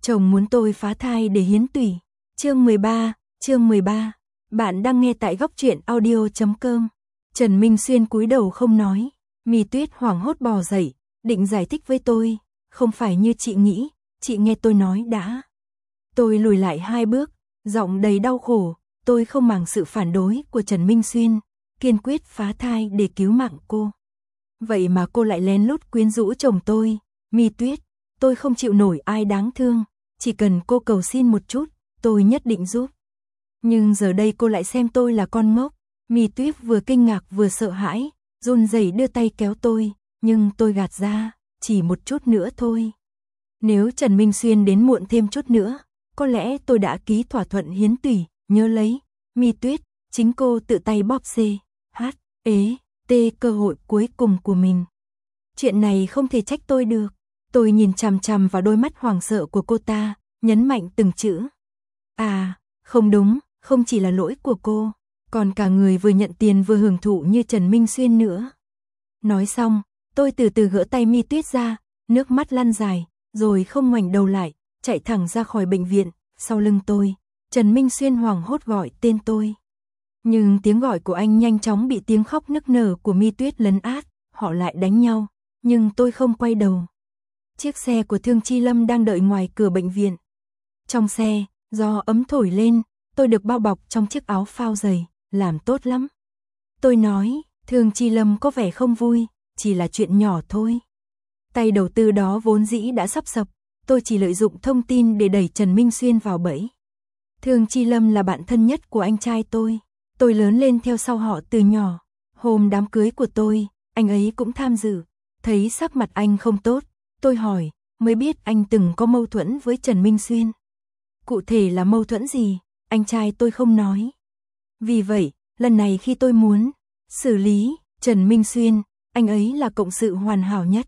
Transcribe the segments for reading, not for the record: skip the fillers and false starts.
Chồng muốn tôi phá thai để hiến tủy. Chương 13. Bạn đang nghe tại góc truyện audio.com. Trần Minh Xuyên cúi đầu không nói. Mi Tuyết hoảng hốt bò dậy, định giải thích với tôi. Không phải như chị nghĩ, chị nghe tôi nói đã. Tôi lùi lại 2 bước, giọng đầy đau khổ. Tôi không màng sự phản đối của Trần Minh Xuyên, kiên quyết phá thai để cứu mạng cô. Vậy mà cô lại lén lút quyến rũ chồng tôi. Mi Tuyết, tôi không chịu nổi ai đáng thương, chỉ cần cô cầu xin một chút, tôi nhất định giúp. Nhưng giờ đây cô lại xem tôi là con ngốc. Mi Tuyết vừa kinh ngạc vừa sợ hãi, run rẩy đưa tay kéo tôi, nhưng tôi gạt ra, chỉ một chút nữa thôi. Nếu Trần Minh Xuyên đến muộn thêm chút nữa, có lẽ tôi đã ký thỏa thuận hiến tủy, nhớ lấy. Mi Tuyết, chính cô tự tay bóp CHT cơ hội cuối cùng của mình. Chuyện này không thể trách tôi được. Tôi nhìn chằm chằm vào đôi mắt hoảng sợ của cô ta, nhấn mạnh từng chữ. À, không đúng, không chỉ là lỗi của cô, còn cả người vừa nhận tiền vừa hưởng thụ như Trần Minh Xuyên nữa. Nói xong, tôi từ từ gỡ tay Mi Tuyết ra, nước mắt lăn dài, rồi không ngoảnh đầu lại, chạy thẳng ra khỏi bệnh viện. Sau lưng tôi, Trần Minh Xuyên hoảng hốt gọi tên tôi. Nhưng tiếng gọi của anh nhanh chóng bị tiếng khóc nức nở của Mi Tuyết lấn át, họ lại đánh nhau, nhưng tôi không quay đầu. Chiếc xe của Thương Chi Lâm đang đợi ngoài cửa bệnh viện. Trong xe, gió ấm thổi lên, tôi được bao bọc trong chiếc áo phao dày, làm tốt lắm. Tôi nói, Thương Chi Lâm có vẻ không vui, chỉ là chuyện nhỏ thôi. Tay đầu tư đó vốn dĩ đã sắp sập, tôi chỉ lợi dụng thông tin để đẩy Trần Minh Xuyên vào bẫy. Thương Chi Lâm là bạn thân nhất của anh trai tôi lớn lên theo sau họ từ nhỏ. Hôm đám cưới của tôi, anh ấy cũng tham dự, thấy sắc mặt anh không tốt, tôi hỏi, mới biết anh từng có mâu thuẫn với Trần Minh Xuyên. Cụ thể là mâu thuẫn gì, anh trai tôi không nói. Vì vậy, lần này khi tôi muốn xử lý Trần Minh Xuyên, anh ấy là cộng sự hoàn hảo nhất.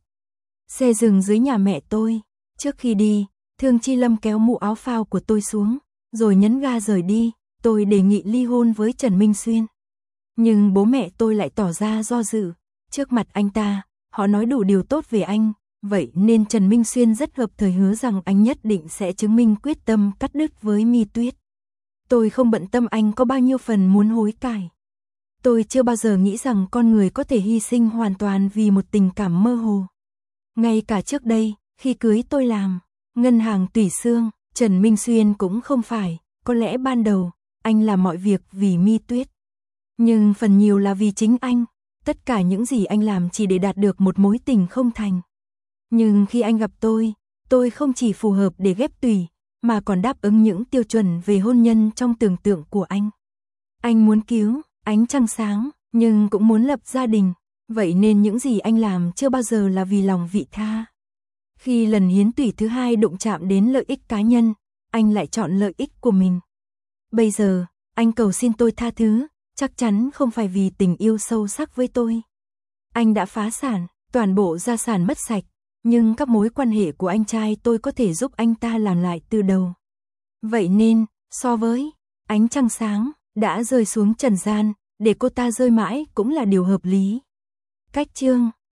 Xe dừng dưới nhà mẹ tôi. Trước khi đi, Thương Chi Lâm kéo mũ áo phao của tôi xuống, rồi nhấn ga rời đi. Tôi đề nghị ly hôn với Trần Minh Xuyên. Nhưng bố mẹ tôi lại tỏ ra do dự. Trước mặt anh ta, họ nói đủ điều tốt về anh. Vậy nên Trần Minh Xuyên rất hợp thời hứa rằng anh nhất định sẽ chứng minh quyết tâm cắt đứt với Mi Tuyết. Tôi không bận tâm anh có bao nhiêu phần muốn hối cải. Tôi chưa bao giờ nghĩ rằng con người có thể hy sinh hoàn toàn vì một tình cảm mơ hồ. Ngay cả trước đây, khi cưới tôi làm ngân hàng tủy xương, Trần Minh Xuyên cũng không phải. Có lẽ ban đầu, anh làm mọi việc vì Mi Tuyết. Nhưng phần nhiều là vì chính anh. Tất cả những gì anh làm chỉ để đạt được một mối tình không thành. Nhưng khi anh gặp tôi không chỉ phù hợp để ghép tủy, mà còn đáp ứng những tiêu chuẩn về hôn nhân trong tưởng tượng của anh. Anh muốn cứu ánh trăng sáng, nhưng cũng muốn lập gia đình. Vậy nên những gì anh làm chưa bao giờ là vì lòng vị tha. Khi lần hiến tủy thứ 2 đụng chạm đến lợi ích cá nhân, anh lại chọn lợi ích của mình. Bây giờ, anh cầu xin tôi tha thứ, chắc chắn không phải vì tình yêu sâu sắc với tôi. Anh đã phá sản, toàn bộ gia sản mất sạch, nhưng các mối quan hệ của anh trai tôi có thể giúp anh ta làm lại từ đầu. Vậy nên, so với ánh trăng sáng đã rơi xuống trần gian, để cô ta rơi mãi cũng là điều hợp lý. Cách chương